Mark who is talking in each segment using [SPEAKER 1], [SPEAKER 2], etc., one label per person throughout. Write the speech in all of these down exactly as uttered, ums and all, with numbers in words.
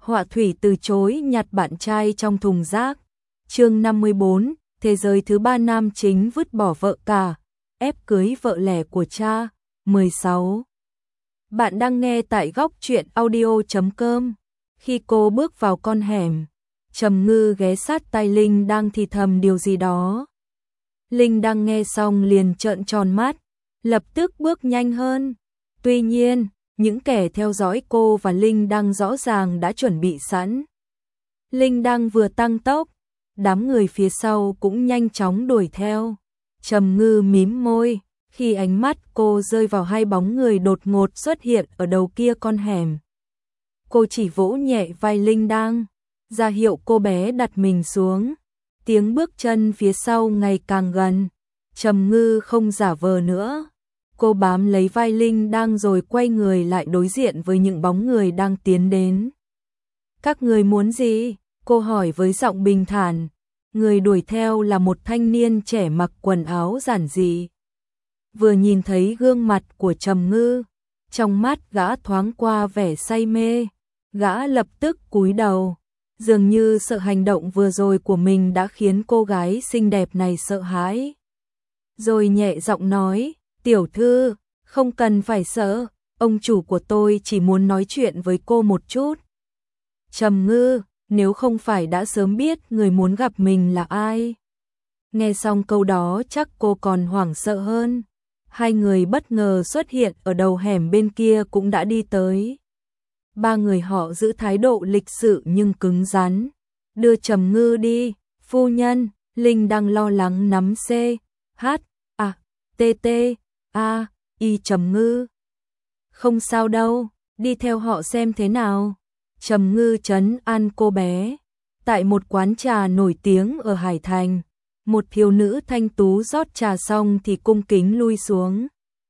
[SPEAKER 1] Họa thủy từ chối nhặt bạn trai trong thùng rác. Chương năm mươi bốn, thế giới thứ ba nam chính vứt bỏ vợ cả, ép cưới vợ lẻ của cha. mười sáu. Bạn đang nghe tại góc truyện audio chấm com. Khi cô bước vào con hẻm, Trầm Ngư ghé sát tai Linh đang thì thầm điều gì đó. Linh đang nghe xong liền trợn tròn mắt, lập tức bước nhanh hơn. Tuy nhiên, những kẻ theo dõi cô và Linh đang rõ ràng đã chuẩn bị sẵn. Linh đang vừa tăng tốc, đám người phía sau cũng nhanh chóng đuổi theo. Trầm Ngư mím môi, khi ánh mắt cô rơi vào hai bóng người đột ngột xuất hiện ở đầu kia con hẻm. Cô chỉ vỗ nhẹ vai Linh đang, ra hiệu cô bé đặt mình xuống. Tiếng bước chân phía sau ngày càng gần. Trầm Ngư không giả vờ nữa. Cô bám lấy vai Linh đang rồi quay người lại đối diện với những bóng người đang tiến đến. Các người muốn gì? Cô hỏi với giọng bình thản. Người đuổi theo là một thanh niên trẻ mặc quần áo giản dị. Vừa nhìn thấy gương mặt của Trầm Ngư, trong mắt gã thoáng qua vẻ say mê. Gã lập tức cúi đầu, dường như sợ hành động vừa rồi của mình đã khiến cô gái xinh đẹp này sợ hãi. Rồi nhẹ giọng nói, tiểu thư, không cần phải sợ, ông chủ của tôi chỉ muốn nói chuyện với cô một chút. Trầm Ngư, nếu không phải đã sớm biết người muốn gặp mình là ai. Nghe xong câu đó chắc cô còn hoảng sợ hơn. Hai người bất ngờ xuất hiện ở đầu hẻm bên kia cũng đã đi tới. Ba người họ giữ thái độ lịch sự nhưng cứng rắn. Đưa Trầm Ngư đi, phu nhân. Linh đang lo lắng nắm C, H, A, T, T, A, Y Trầm Ngư. Không sao đâu, đi theo họ xem thế nào. Trầm Ngư trấn an cô bé. Tại một quán trà nổi tiếng ở Hải Thành, một thiếu nữ thanh tú rót trà xong thì cung kính lui xuống.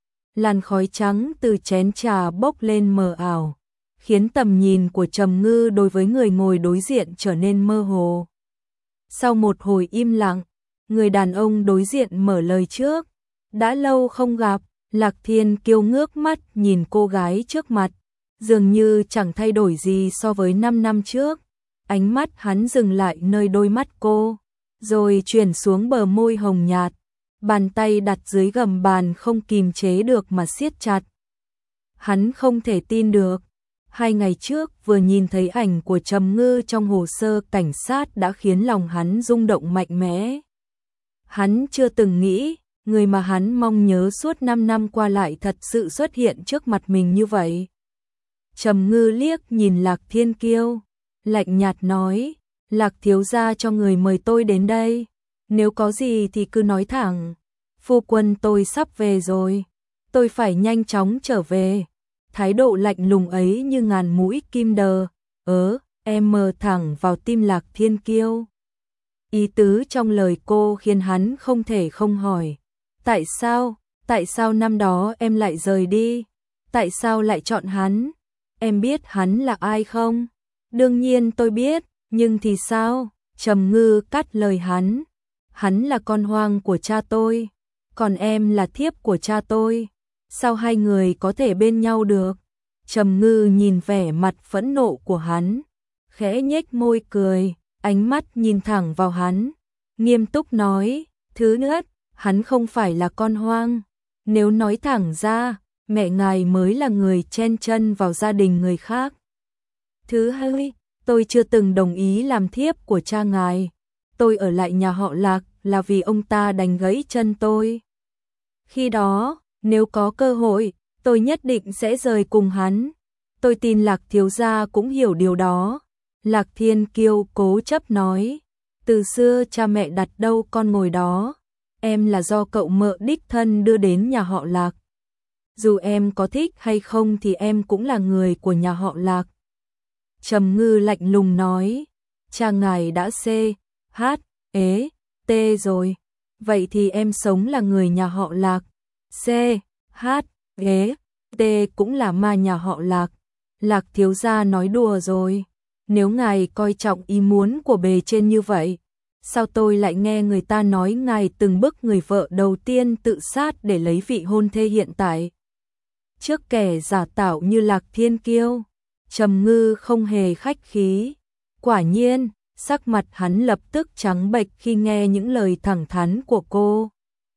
[SPEAKER 1] Làn khói trắng từ chén trà bốc lên mờ ảo, khiến tầm nhìn của Trầm Ngư đối với người ngồi đối diện trở nên mơ hồ. Sau một hồi im lặng, người đàn ông đối diện mở lời trước. Đã lâu không gặp. Lạc Thiên Kiêu ngước mắt nhìn cô gái trước mặt, dường như chẳng thay đổi gì so với năm năm trước. Ánh mắt hắn dừng lại nơi đôi mắt cô, rồi chuyển xuống bờ môi hồng nhạt. Bàn tay đặt dưới gầm bàn không kìm chế được mà siết chặt. Hắn không thể tin được. Hai ngày trước vừa nhìn thấy ảnh của Trầm Ngư trong hồ sơ cảnh sát đã khiến lòng hắn rung động mạnh mẽ. Hắn chưa từng nghĩ, người mà hắn mong nhớ suốt năm năm qua lại thật sự xuất hiện trước mặt mình như vậy. Trầm Ngư liếc nhìn Lạc Thiên Kiêu, lạnh nhạt nói, Lạc thiếu gia cho người mời tôi đến đây. Nếu có gì thì cứ nói thẳng. Phu quân tôi sắp về rồi. Tôi phải nhanh chóng trở về. Thái độ lạnh lùng ấy như ngàn mũi kim đờ, ớ, em mờ thẳng vào tim Lạc Thiên Kiêu. Ý tứ trong lời cô khiến hắn không thể không hỏi. Tại sao, tại sao năm đó em lại rời đi? Tại sao lại chọn hắn? Em biết hắn là ai không? Đương nhiên tôi biết, nhưng thì sao? Trầm Ngư cắt lời hắn. Hắn là con hoang của cha tôi, còn em là thiếp của cha tôi. Sao hai người có thể bên nhau được? Trầm Ngư nhìn vẻ mặt phẫn nộ của hắn, khẽ nhếch môi cười, ánh mắt nhìn thẳng vào hắn, nghiêm túc nói, thứ nhất, hắn không phải là con hoang. Nếu nói thẳng ra, mẹ ngài mới là người chen chân vào gia đình người khác. Thứ hai, tôi chưa từng đồng ý làm thiếp của cha ngài. Tôi ở lại nhà họ Lạc là vì ông ta đánh gãy chân tôi. Khi đó, nếu có cơ hội, tôi nhất định sẽ rời cùng hắn. Tôi tin Lạc thiếu gia cũng hiểu điều đó. Lạc Thiên Kiêu cố chấp nói, từ xưa cha mẹ đặt đâu con ngồi đó. Em là do cậu mợ đích thân đưa đến nhà họ Lạc. Dù em có thích hay không thì em cũng là người của nhà họ Lạc. Trầm Ngư lạnh lùng nói, cha ngài đã C, H, ế, T rồi. Vậy thì em sống là người nhà họ Lạc. C, H, ế, T cũng là ma nhà họ Lạc. Lạc thiếu gia nói đùa rồi. Nếu ngài coi trọng ý muốn của bề trên như vậy, sao tôi lại nghe người ta nói ngài từng bức người vợ đầu tiên tự sát để lấy vị hôn thê hiện tại? Trước kẻ giả tạo như Lạc Thiên Kiêu, Trầm Ngư không hề khách khí. Quả nhiên, sắc mặt hắn lập tức trắng bệch khi nghe những lời thẳng thắn của cô.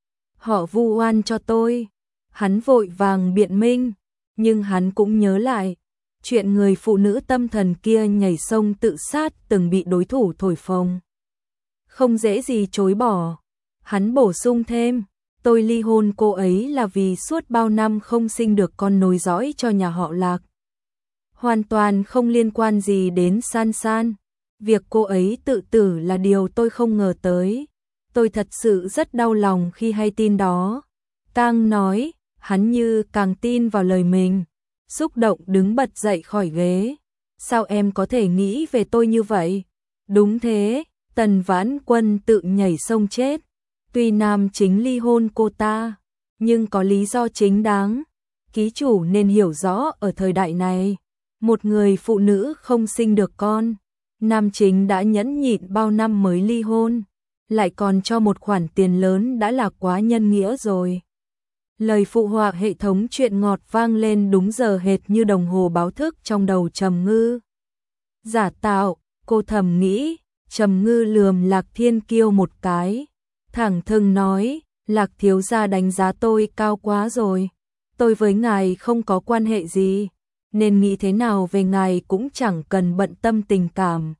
[SPEAKER 1] Họ vu oan cho tôi. Hắn vội vàng biện minh, nhưng hắn cũng nhớ lại chuyện người phụ nữ tâm thần kia nhảy sông tự sát từng bị đối thủ thổi phồng. Không dễ gì chối bỏ. Hắn bổ sung thêm, tôi ly hôn cô ấy là vì suốt bao năm không sinh được con nối dõi cho nhà họ Lạc. Hoàn toàn không liên quan gì đến San San. Việc cô ấy tự tử là điều tôi không ngờ tới. Tôi thật sự rất đau lòng khi hay tin đó. Càng nói, hắn như càng tin vào lời mình. Xúc động đứng bật dậy khỏi ghế. Sao em có thể nghĩ về tôi như vậy? Đúng thế, Tần Vãn Quân tự nhảy sông chết. Tuy nam chính ly hôn cô ta, nhưng có lý do chính đáng. Ký chủ nên hiểu rõ ở thời đại này, một người phụ nữ không sinh được con, nam chính đã nhẫn nhịn bao năm mới ly hôn, lại còn cho một khoản tiền lớn đã là quá nhân nghĩa rồi. Lời phụ họa hệ thống truyện ngọt vang lên đúng giờ hệt như đồng hồ báo thức trong đầu Trầm Ngư. Giả tạo, cô thầm nghĩ. Trầm Ngư lườm Lạc Thiên Kiêu một cái, thẳng thừng nói, Lạc thiếu gia đánh giá tôi cao quá rồi. Tôi với ngài không có quan hệ gì, nên nghĩ thế nào về ngài cũng chẳng cần bận tâm tình cảm.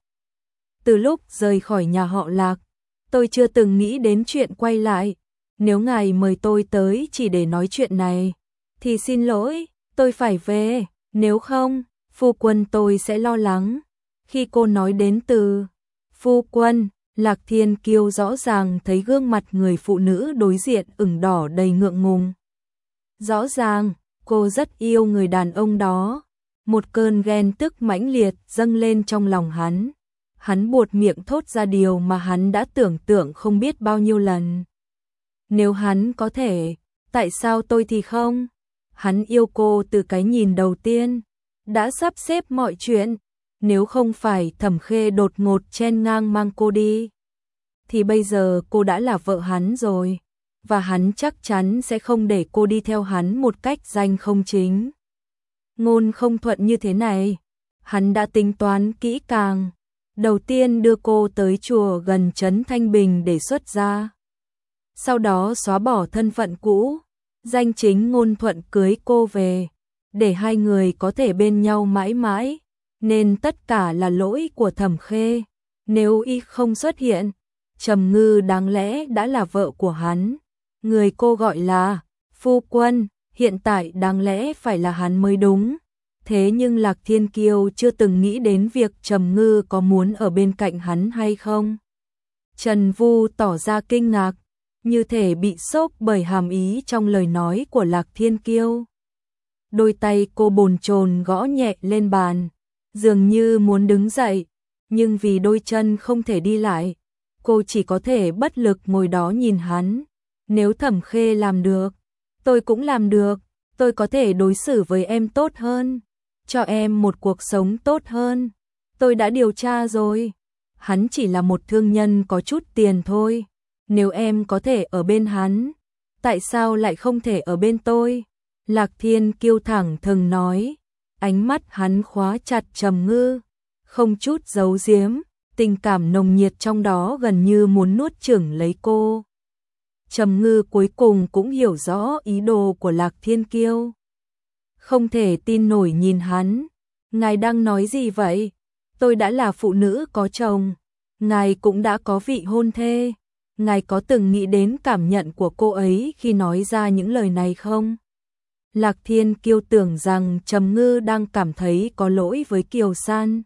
[SPEAKER 1] Từ lúc rời khỏi nhà họ Lạc, tôi chưa từng nghĩ đến chuyện quay lại. Nếu ngài mời tôi tới chỉ để nói chuyện này, thì xin lỗi, tôi phải về. Nếu không, phu quân tôi sẽ lo lắng. Khi cô nói đến từ phu quân, Lạc Thiên Kiêu rõ ràng thấy gương mặt người phụ nữ đối diện ửng đỏ đầy ngượng ngùng. Rõ ràng, cô rất yêu người đàn ông đó. Một cơn ghen tức mãnh liệt dâng lên trong lòng hắn. Hắn buột miệng thốt ra điều mà hắn đã tưởng tượng không biết bao nhiêu lần. Nếu hắn có thể, tại sao tôi thì không? Hắn yêu cô từ cái nhìn đầu tiên, đã sắp xếp mọi chuyện. Nếu không phải Thẩm Khê đột ngột chen ngang mang cô đi, thì bây giờ cô đã là vợ hắn rồi, và hắn chắc chắn sẽ không để cô đi theo hắn một cách danh không chính ngôn không thuận như thế này. Hắn đã tính toán kỹ càng. Đầu tiên đưa cô tới chùa gần trấn Thanh Bình để xuất gia. Sau đó xóa bỏ thân phận cũ, danh chính ngôn thuận cưới cô về, để hai người có thể bên nhau mãi mãi. Nên tất cả là lỗi của Thẩm Khê. Nếu y không xuất hiện, Trầm Ngư đáng lẽ đã là vợ của hắn. Người cô gọi là phu quân, hiện tại đáng lẽ phải là hắn mới đúng. Thế nhưng Lạc Thiên Kiêu chưa từng nghĩ đến việc Trầm Ngư có muốn ở bên cạnh hắn hay không. Trần Vu tỏ ra kinh ngạc, như thể bị sốc bởi hàm ý trong lời nói của Lạc Thiên Kiêu. Đôi tay cô bồn chồn gõ nhẹ lên bàn, dường như muốn đứng dậy, nhưng vì đôi chân không thể đi lại, cô chỉ có thể bất lực ngồi đó nhìn hắn. Nếu Thẩm Khê làm được, tôi cũng làm được. Tôi có thể đối xử với em tốt hơn, cho em một cuộc sống tốt hơn. Tôi đã điều tra rồi, hắn chỉ là một thương nhân có chút tiền thôi. Nếu em có thể ở bên hắn, tại sao lại không thể ở bên tôi? Lạc Thiên Kiêu thẳng thừng nói. Ánh mắt hắn khóa chặt Trầm Ngư, không chút giấu giếm, tình cảm nồng nhiệt trong đó gần như muốn nuốt chửng lấy cô. Trầm Ngư cuối cùng cũng hiểu rõ ý đồ của Lạc Thiên Kiêu. Không thể tin nổi nhìn hắn. Ngài đang nói gì vậy? Tôi đã là phụ nữ có chồng, ngài cũng đã có vị hôn thê. Ngài có từng nghĩ đến cảm nhận của cô ấy khi nói ra những lời này không? Lạc Thiên Kiêu tưởng rằng Trầm Ngư đang cảm thấy có lỗi với Kiều San.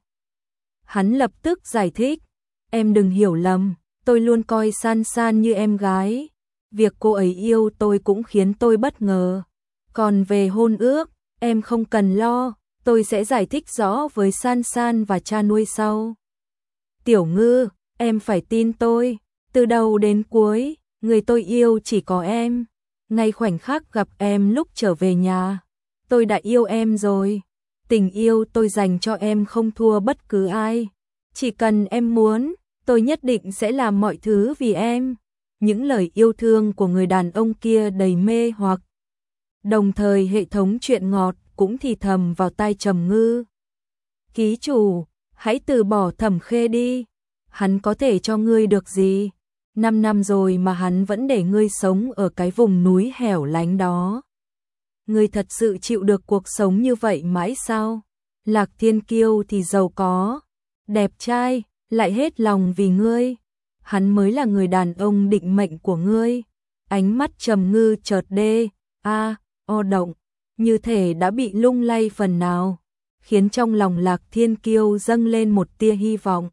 [SPEAKER 1] Hắn lập tức giải thích, em đừng hiểu lầm, tôi luôn coi San San như em gái. Việc cô ấy yêu tôi cũng khiến tôi bất ngờ. Còn về hôn ước, em không cần lo, tôi sẽ giải thích rõ với San San và cha nuôi sau. Tiểu Ngư, em phải tin tôi, từ đầu đến cuối, người tôi yêu chỉ có em. Ngay khoảnh khắc gặp em lúc trở về nhà, tôi đã yêu em rồi. Tình yêu tôi dành cho em không thua bất cứ ai. Chỉ cần em muốn, tôi nhất định sẽ làm mọi thứ vì em. Những lời yêu thương của người đàn ông kia đầy mê hoặc. Đồng thời hệ thống truyện ngọt cũng thì thầm vào tai Trầm Ngư. Ký chủ, hãy từ bỏ Thẩm Khê đi. Hắn có thể cho ngươi được gì? Năm năm rồi mà hắn vẫn để ngươi sống ở cái vùng núi hẻo lánh đó. Ngươi thật sự chịu được cuộc sống như vậy mãi sao? Lạc Thiên Kiêu thì giàu có, đẹp trai, lại hết lòng vì ngươi. Hắn mới là người đàn ông định mệnh của ngươi. Ánh mắt Trầm Ngư chợt đê, a, o động, như thể đã bị lung lay phần nào, khiến trong lòng Lạc Thiên Kiêu dâng lên một tia hy vọng.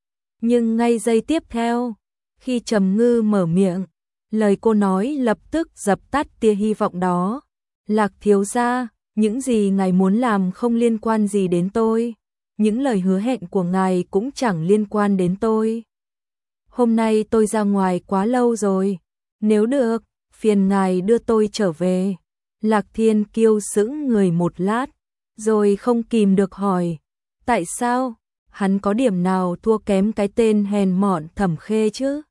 [SPEAKER 1] Nhưng ngay giây tiếp theo, khi Trầm Ngư mở miệng, lời cô nói lập tức dập tắt tia hy vọng đó. Lạc thiếu gia, những gì ngài muốn làm không liên quan gì đến tôi. Những lời hứa hẹn của ngài cũng chẳng liên quan đến tôi. Hôm nay tôi ra ngoài quá lâu rồi. Nếu được, phiền ngài đưa tôi trở về. Lạc Thiên Kiêu sững người một lát, rồi không kìm được hỏi. Tại sao? Hắn có điểm nào thua kém cái tên hèn mọn Thẩm Khê chứ?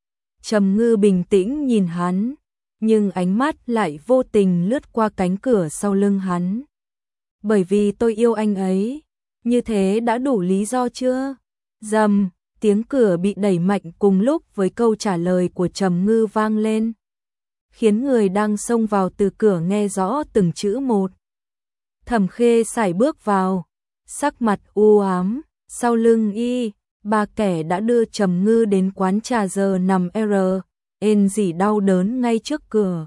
[SPEAKER 1] Trầm Ngư bình tĩnh nhìn hắn, nhưng ánh mắt lại vô tình lướt qua cánh cửa sau lưng hắn. Bởi vì tôi yêu anh ấy, như thế đã đủ lý do chưa? Rầm, tiếng cửa bị đẩy mạnh cùng lúc với câu trả lời của Trầm Ngư vang lên, khiến người đang xông vào từ cửa nghe rõ từng chữ một. Thẩm Khê sải bước vào, sắc mặt u ám, sau lưng y, ba kẻ đã đưa Trầm Ngư đến quán trà giờ nằm R, ên rỉ đau đớn ngay trước cửa.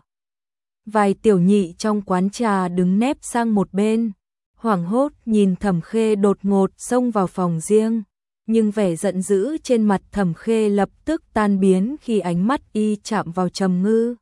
[SPEAKER 1] Vài tiểu nhị trong quán trà đứng nép sang một bên, hoảng hốt nhìn Thẩm Khê đột ngột xông vào phòng riêng, nhưng vẻ giận dữ trên mặt Thẩm Khê lập tức tan biến khi ánh mắt y chạm vào Trầm Ngư.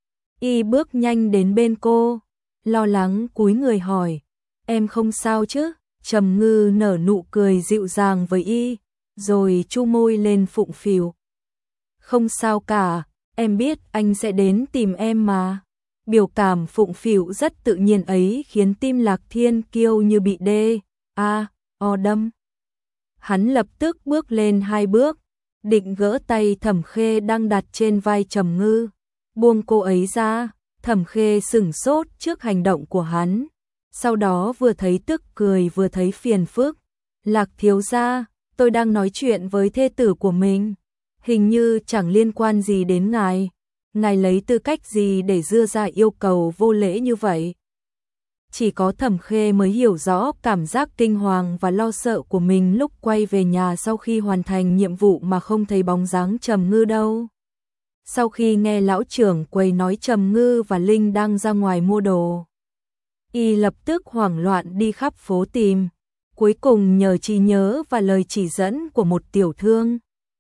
[SPEAKER 1] Y bước nhanh đến bên cô, lo lắng cúi người hỏi, em không sao chứ? Trầm Ngư nở nụ cười dịu dàng với y, rồi chu môi lên phụng phịu. Không sao cả, em biết anh sẽ đến tìm em mà. Biểu cảm phụng phịu rất tự nhiên ấy khiến tim Lạc Thiên Kiêu như bị đê, a, o đâm. Hắn lập tức bước lên hai bước, định gỡ tay Thẩm Khê đang đặt trên vai Trầm Ngư, buông cô ấy ra. Thẩm Khê sửng sốt trước hành động của hắn, sau đó vừa thấy tức cười vừa thấy phiền phức. Lạc thiếu gia, tôi đang nói chuyện với thê tử của mình, hình như chẳng liên quan gì đến ngài. Ngài lấy tư cách gì để đưa ra yêu cầu vô lễ như vậy? Chỉ có Thẩm Khê mới hiểu rõ cảm giác kinh hoàng và lo sợ của mình lúc quay về nhà sau khi hoàn thành nhiệm vụ mà không thấy bóng dáng Trầm Ngư đâu. Sau khi nghe lão trưởng quầy nói Trầm Ngư và Linh đang ra ngoài mua đồ, y lập tức hoảng loạn đi khắp phố tìm, cuối cùng nhờ trí nhớ và lời chỉ dẫn của một tiểu thương,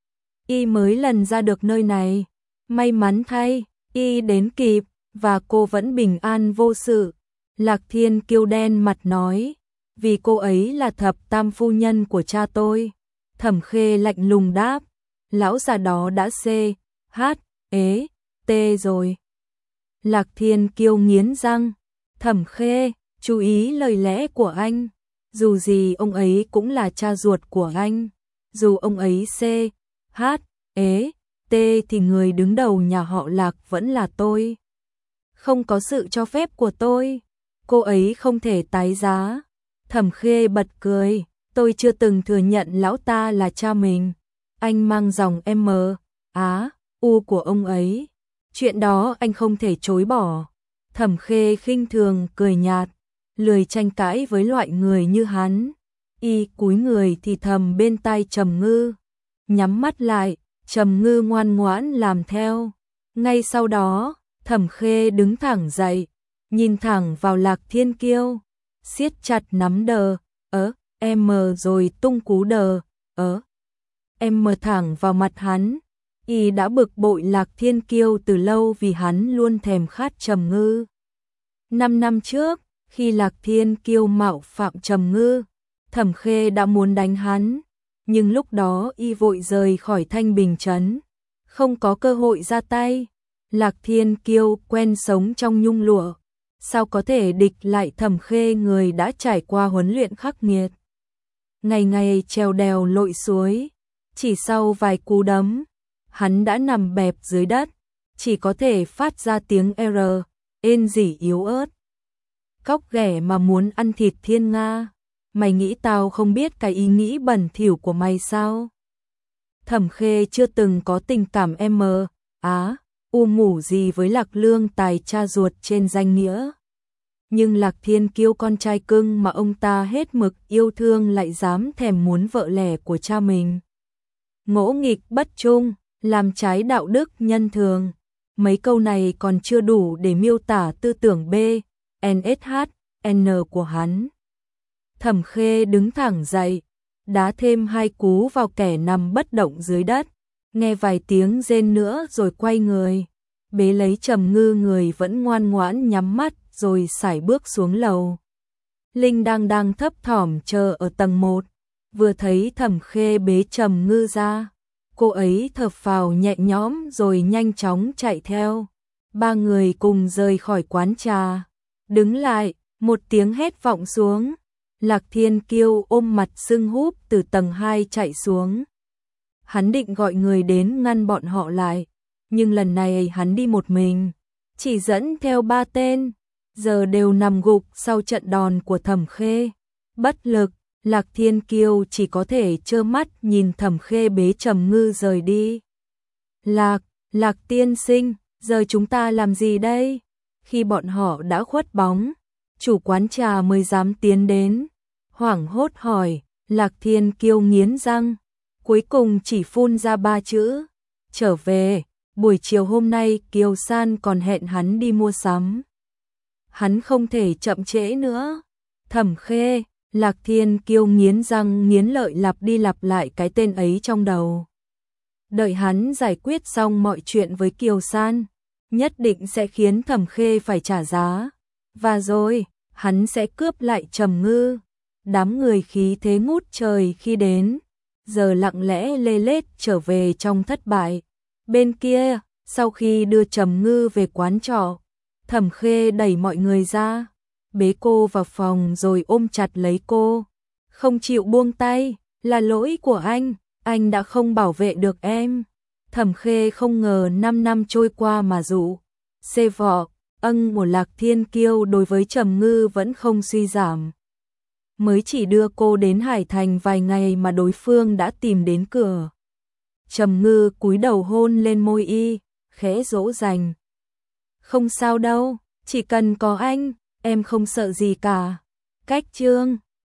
[SPEAKER 1] y mới lần ra được nơi này. May mắn thay, y đến kịp, và cô vẫn bình an vô sự. Lạc Thiên Kiêu đen mặt nói, vì cô ấy là thập tam phu nhân của cha tôi. Thẩm Khê lạnh lùng đáp, lão già đó đã xê, hát, ế, tê rồi. Lạc Thiên Kiêu nghiến răng, Thẩm Khê, chú ý lời lẽ của anh. Dù gì ông ấy cũng là cha ruột của anh. Dù ông ấy xê, hát, ế, tê thì người đứng đầu nhà họ Lạc vẫn là tôi. Không có sự cho phép của tôi, cô ấy không thể tái giá. Thẩm Khê bật cười, tôi chưa từng thừa nhận lão ta là cha mình. Anh mang dòng M, Á, U của ông ấy. Chuyện đó anh không thể chối bỏ. Thẩm Khê khinh thường cười nhạt, lười tranh cãi với loại người như hắn. Y cúi người thì thầm bên tai Trầm Ngư, nhắm mắt lại. Trầm Ngư ngoan ngoãn làm theo. Ngay sau đó, Thẩm Khê đứng thẳng dậy, nhìn thẳng vào Lạc Thiên Kiêu, siết chặt nắm đờ, ớ, em rồi tung cú đờ, ớ, em mờ thẳng vào mặt hắn. Y đã bực bội Lạc Thiên Kiêu từ lâu vì hắn luôn thèm khát Trầm Ngư. Năm năm trước, khi Lạc Thiên Kiêu mạo phạm Trầm Ngư, Thẩm Khê đã muốn đánh hắn. Nhưng lúc đó y vội rời khỏi Thanh Bình Trấn, không có cơ hội ra tay. Lạc Thiên Kiêu quen sống trong nhung lụa, sao có thể địch lại Thẩm Khê người đã trải qua huấn luyện khắc nghiệt. Ngày ngày trèo đèo lội suối, chỉ sau vài cú đấm, hắn đã nằm bẹp dưới đất, chỉ có thể phát ra tiếng R, ên rỉ yếu ớt. Cóc ghẻ mà muốn ăn thịt thiên nga. mày nghĩ tao không biết cái ý nghĩ bẩn thỉu của mày sao? Thẩm Khê chưa từng có tình cảm em mờ, á, u mủ gì với Lạc Lương Tài cha ruột trên danh nghĩa. Nhưng Lạc Thiên Kiêu con trai cưng mà ông ta hết mực yêu thương lại dám thèm muốn vợ lẽ của cha mình. Ngỗ nghịch bất trung, làm trái đạo đức nhân thường. Mấy câu này còn chưa đủ để miêu tả tư tưởng B, N S H, N của hắn. Thẩm Khê đứng thẳng dậy, đá thêm hai cú vào kẻ nằm bất động dưới đất, nghe vài tiếng rên nữa rồi quay người, bế lấy Trầm Ngư, người vẫn ngoan ngoãn nhắm mắt rồi sải bước xuống lầu. Linh đang đang thấp thỏm chờ ở tầng một, vừa thấy Thẩm Khê bế Trầm Ngư ra, cô ấy thở phào nhẹ nhõm rồi nhanh chóng chạy theo. Ba người cùng rời khỏi quán trà. Đứng lại, một tiếng hét vọng xuống. Lạc Thiên Kiêu ôm mặt sưng húp từ tầng hai chạy xuống. Hắn định gọi người đến ngăn bọn họ lại, nhưng lần này hắn đi một mình, chỉ dẫn theo ba tên, giờ đều nằm gục sau trận đòn của Thẩm Khê. Bất lực, Lạc Thiên Kiêu chỉ có thể trơ mắt nhìn Thẩm Khê bế Trầm Ngư rời đi. Lạc, Lạc tiên sinh, giờ chúng ta làm gì đây? Khi bọn họ đã khuất bóng, chủ quán trà mới dám tiến đến. Hoảng hốt hỏi, Lạc Thiên Kiêu nghiến răng, cuối cùng chỉ phun ra ba chữ: trở về. Buổi chiều hôm nay Kiều San còn hẹn hắn đi mua sắm. Hắn không thể chậm trễ nữa. Thẩm Khê, Lạc Thiên Kiêu nghiến răng nghiến lợi lặp đi lặp lại cái tên ấy trong đầu. Đợi hắn giải quyết xong mọi chuyện với Kiều San, nhất định sẽ khiến Thẩm Khê phải trả giá. Và rồi, hắn sẽ cướp lại Trầm Ngư. Đám người khí thế ngút trời khi đến, giờ lặng lẽ lê lết trở về trong thất bại. Bên kia, sau khi đưa Trầm Ngư về quán trọ, Thẩm Khê đẩy mọi người ra, bế cô vào phòng rồi ôm chặt lấy cô. Không chịu buông tay, là lỗi của anh, anh đã không bảo vệ được em. Thẩm Khê không ngờ năm năm trôi qua mà dụ, xê vọ, ân của Lạc Thiên Kiêu đối với Trầm Ngư vẫn không suy giảm. Mới chỉ đưa cô đến Hải Thành vài ngày mà đối phương đã tìm đến cửa. Trầm Ngư cúi đầu hôn lên môi y, khẽ dỗ dành. Không sao đâu, chỉ cần có anh, em không sợ gì cả. Cách chương